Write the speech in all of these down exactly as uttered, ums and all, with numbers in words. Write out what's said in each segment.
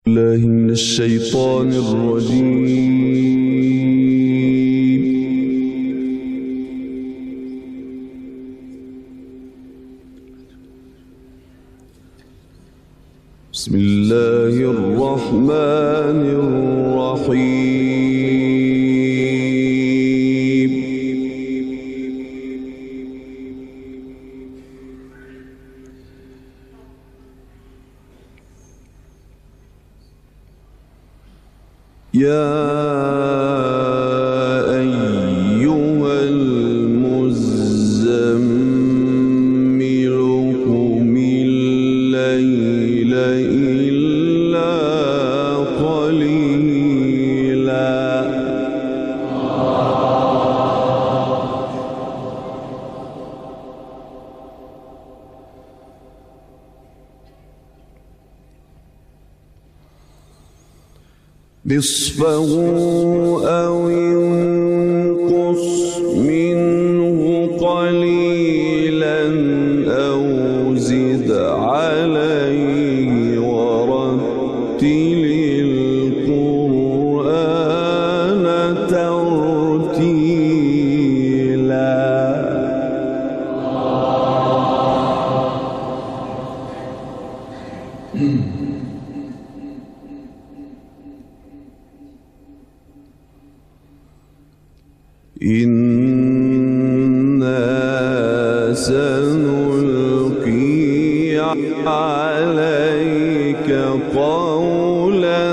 الله من الشيطان الرجيم. بسم الله الرحمن الرحيم. يا أيها المزمل قم الليل إلا قليلا نصفه أو انقص منه قليلا أو زد عليه ورتل القرآن ترتيلا. إنا سنلقي عليك قولا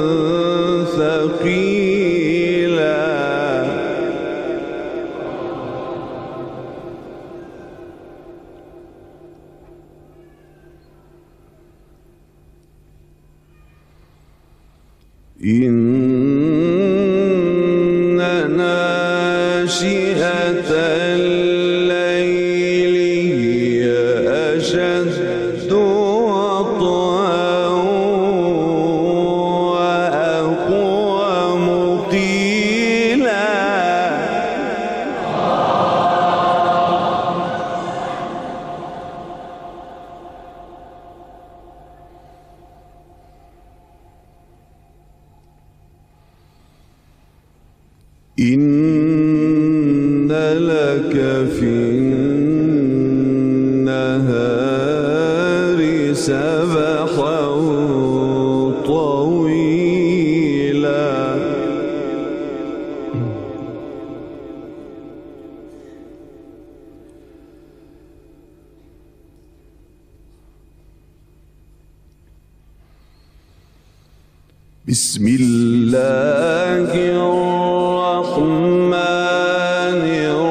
ثقيلا. إن ناشئة الليل هي أشد وطئا وأقوم قيلا. إن لك في النهار سبحا طويلا. بسم الله الرحمن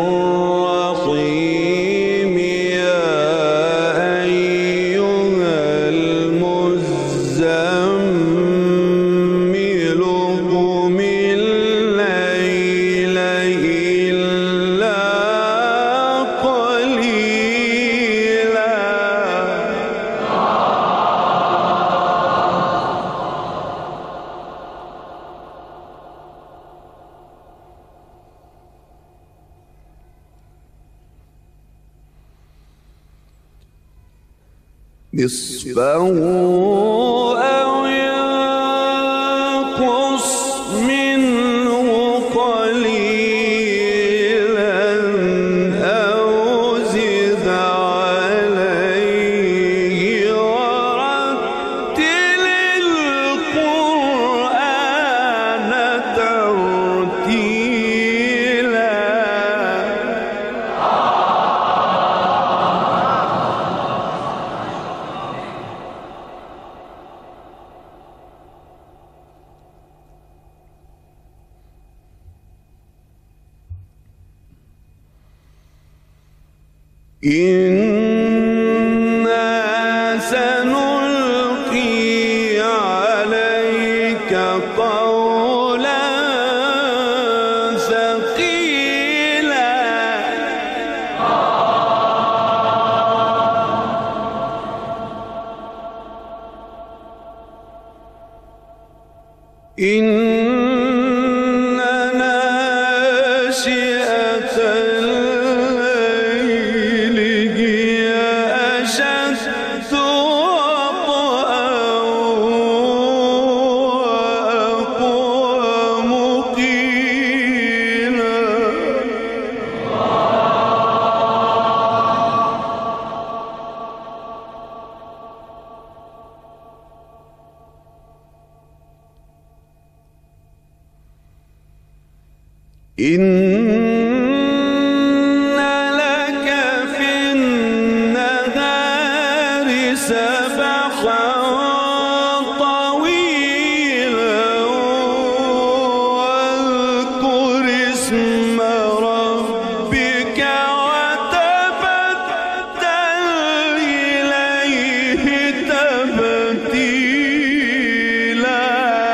الرحيم. يا أيها المزمل قم الليل إلا قليلا. نصفه أو ينقص منه قليلا أو زد عليه ورتل القرآن ترتيلا. إنا سنلقي عليك قولا ثقيلا. إن ناشئة الليل هي أشد وطئا إن لك في النهار سبحا طويلا واذكر اسم ربك وتبتل إليه تبتيلا.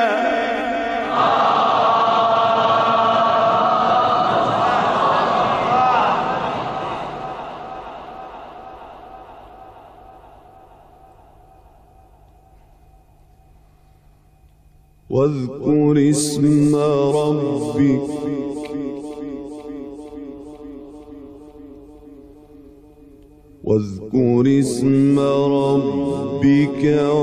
واذكر اسم ربك واذكر اسم ربك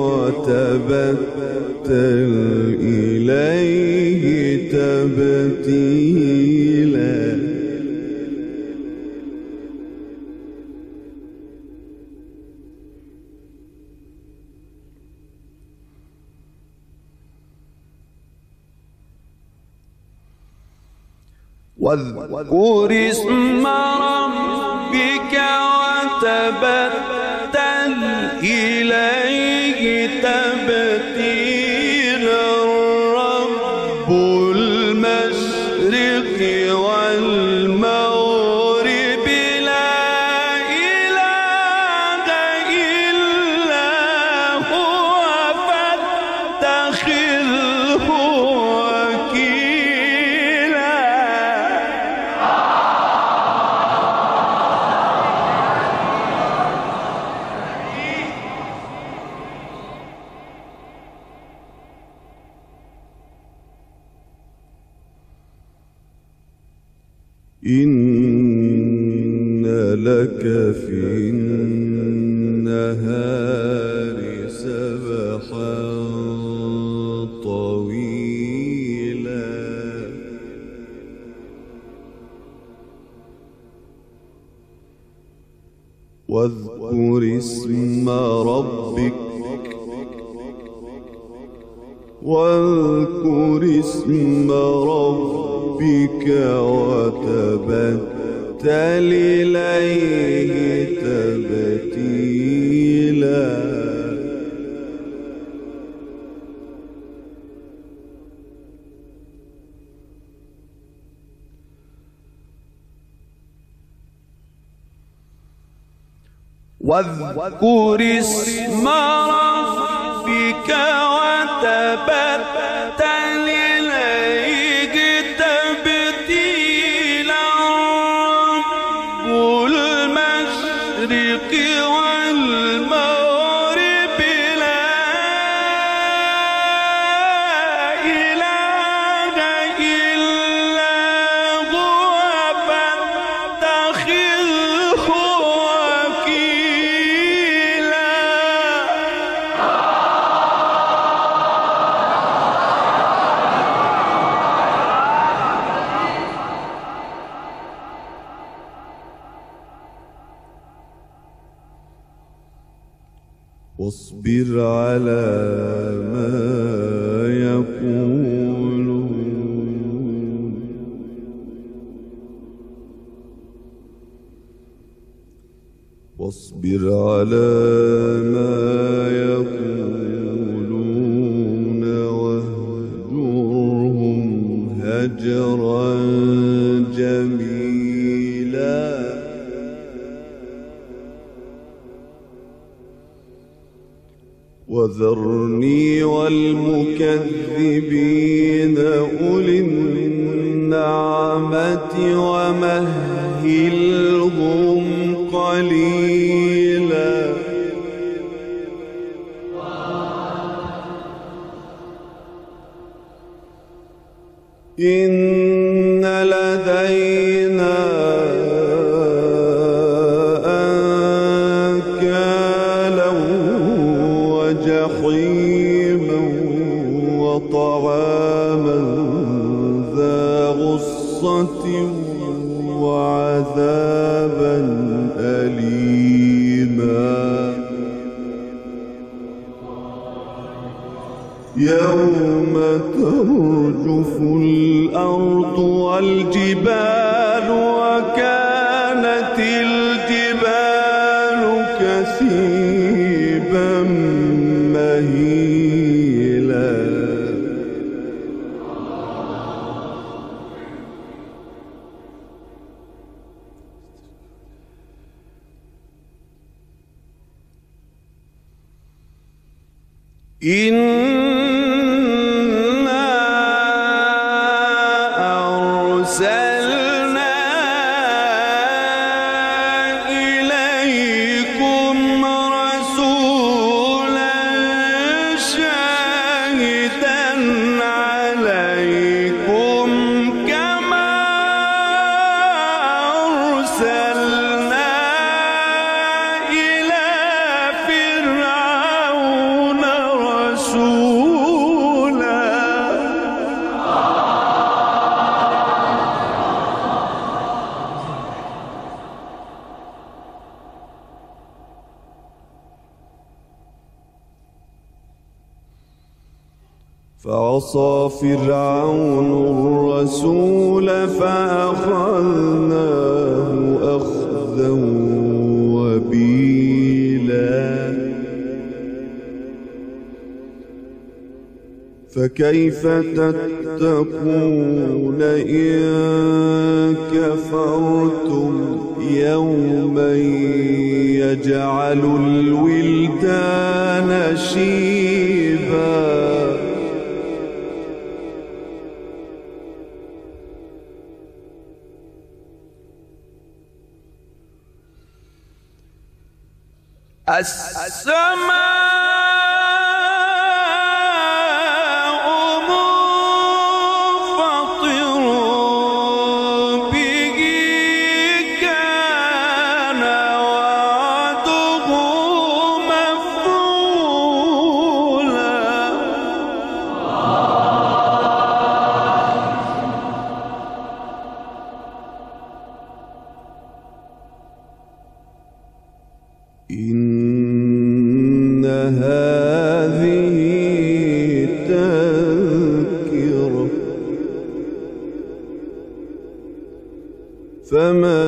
وتبتل إليه تبتيلا. واذكر اسم ربك وتبتل إليه تبتيلا. رب المشرق والمغرب لا إله إلا هو فاتخذه وكيلا. إن لك في النهار سبحا طويلا واذكر اسم ربك واذكر اسم ربك وتبتل إليه تبتيلا. واذكر اسم ربك وتبتل إليه تبتيلا. رب المشرق والمغرب لا إله إلا هو فاتخذه وكيلا. واصبر على ما يقولون واصبر على ما يقولون واهجرهم هجرا جميلا. وذرني والمكذبين أولي النعمة ومهلهم قليلا. إن لدينا أنكالا وجحيما وطعاما ذا غصة وعذابا أليما. يوم ترجف الأرض والجبال وكانت الجبال كثيبا مهيلا إنا أرسلنا إليكم رسولا شاهدا عليكم كما أرسلنا إلى فرعون رسولا فعصى فرعون الرسول فأخذناه أخذا وبيلا فكيف تتقون إن كفرتم يوما يجعل الولدان شيبا السماء منفطر به كان وعده مفعولا إن هذه تذكرة فمن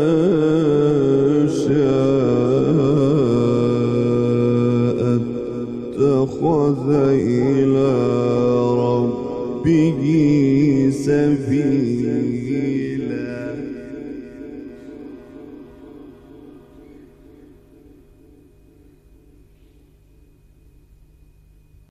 شاء اتخذ إلى ربه سبيلا.